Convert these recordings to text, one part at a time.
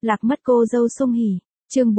Lạc mất cô dâu Sung Hỉ. Chương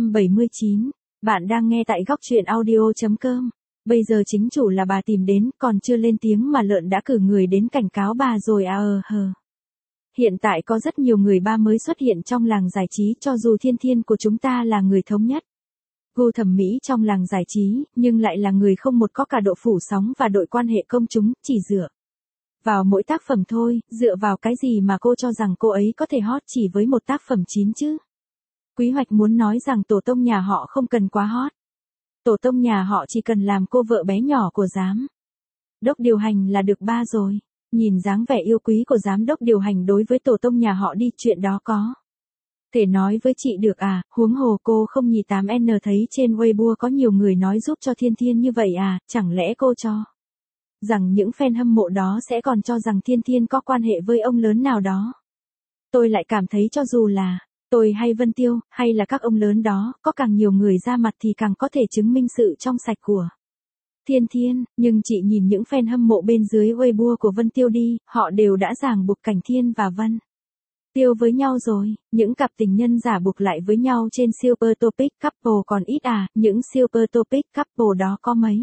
479. Bạn đang nghe tại góc truyện audio.com. Bây giờ chính chủ là bà tìm đến, còn chưa lên tiếng mà lợn đã cử người đến cảnh cáo bà rồi à hờ. Hiện tại có rất nhiều người ba mới xuất hiện trong làng giải trí, cho dù Thiên Thiên của chúng ta là người thống nhất gu thẩm mỹ trong làng giải trí, nhưng lại là người không một có cả độ phủ sóng và đội quan hệ công chúng, chỉ dựa vào mỗi tác phẩm thôi. Dựa vào cái gì mà cô cho rằng cô ấy có thể hot chỉ với một tác phẩm chín chứ? Quý Hoạch muốn nói rằng tổ tông nhà họ không cần quá hot. Tổ tông nhà họ chỉ cần làm cô vợ bé nhỏ của giám đốc điều hành là được ba rồi. Nhìn dáng vẻ yêu quý của giám đốc điều hành đối với tổ tông nhà họ đi, chuyện đó có thể nói với chị được à? Huống hồ cô không nhì 8N thấy trên Weibo có nhiều người nói giúp cho Thiên Thiên như vậy à? Chẳng lẽ cô cho rằng những fan hâm mộ đó sẽ còn cho rằng Thiên Thiên có quan hệ với ông lớn nào đó? Tôi lại cảm thấy cho dù là tôi hay Vân Tiêu, hay là các ông lớn đó, có càng nhiều người ra mặt thì càng có thể chứng minh sự trong sạch của Thiên Thiên. Nhưng chị nhìn những fan hâm mộ bên dưới Weibo của Vân Tiêu đi, họ đều đã ràng buộc Cảnh Thiên và Vân Tiêu với nhau rồi. Những cặp tình nhân giả buộc lại với nhau trên Super Topic Couple còn ít à? Những Super Topic Couple đó có mấy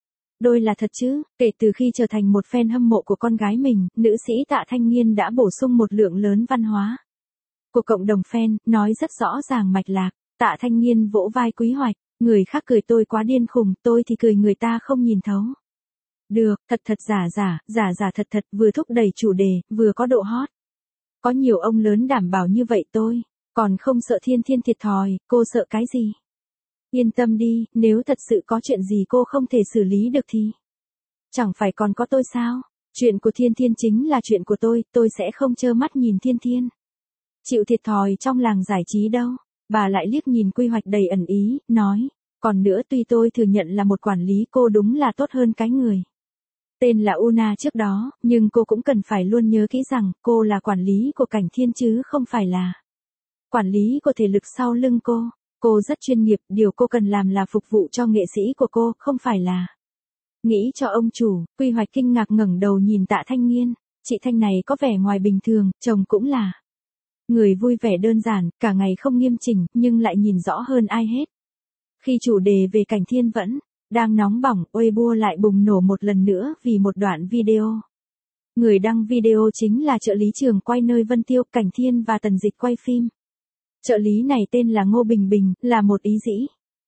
đôi là thật chứ? Kể từ khi trở thành một fan hâm mộ của con gái mình, nữ sĩ Tạ Thanh Nghiên đã bổ sung một lượng lớn văn hóa của cộng đồng fan, nói rất rõ ràng mạch lạc. Tạ Thanh Nghiên vỗ vai Quý Hoạch, người khác cười tôi quá điên khùng, tôi thì cười người ta không nhìn thấu được. Thật thật giả giả, giả giả thật thật, vừa thúc đẩy chủ đề, vừa có độ hot. Có nhiều ông lớn đảm bảo như vậy tôi còn không sợ Thiên Thiên thiệt thòi, cô sợ cái gì? Yên tâm đi, nếu thật sự có chuyện gì cô không thể xử lý được thì chẳng phải còn có tôi sao? Chuyện của Thiên Thiên chính là chuyện của tôi sẽ không trơ mắt nhìn Thiên Thiên chịu thiệt thòi trong làng giải trí đâu. Bà lại liếc nhìn Quy Hoạch đầy ẩn ý, nói, còn nữa tuy tôi thừa nhận là một quản lý cô đúng là tốt hơn cái người tên là Una trước đó, nhưng cô cũng cần phải luôn nhớ kỹ rằng, cô là quản lý của Cảnh Thiên chứ không phải là quản lý của thể lực sau lưng cô. Cô rất chuyên nghiệp, điều cô cần làm là phục vụ cho nghệ sĩ của cô, không phải là nghĩ cho ông chủ. Quy Hoạch kinh ngạc ngẩng đầu nhìn Tạ Thanh Nghiên, chị Thanh này có vẻ ngoài bình thường, chồng cũng là người vui vẻ đơn giản, cả ngày không nghiêm chỉnh, nhưng lại nhìn rõ hơn ai hết. Khi chủ đề về Cảnh Thiên vẫn đang nóng bỏng, Weibo lại bùng nổ một lần nữa vì một đoạn video. Người đăng video chính là trợ lý trường quay nơi Vân Tiêu, Cảnh Thiên và Tần Dịch quay phim. Trợ lý này tên là Ngô Bình Bình, là một ý dĩ.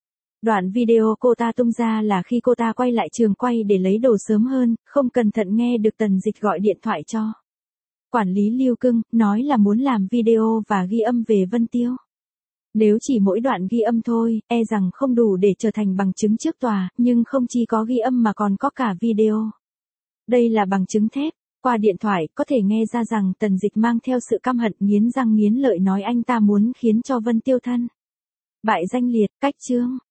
Đoạn video cô ta tung ra là khi cô ta quay lại trường quay để lấy đồ sớm hơn, không cẩn thận nghe được Tần Dịch gọi điện thoại cho quản lý Lưu Cưng, nói là muốn làm video và ghi âm về Vân Tiêu. Nếu chỉ mỗi đoạn ghi âm thôi, e rằng không đủ để trở thành bằng chứng trước tòa, nhưng không chỉ có ghi âm mà còn có cả video. Đây là bằng chứng thép. Qua điện thoại, có thể nghe ra rằng Tần Dịch mang theo sự căm hận, nghiến răng nghiến lợi nói anh ta muốn khiến cho Vân Tiêu thân bại danh liệt. Cách chương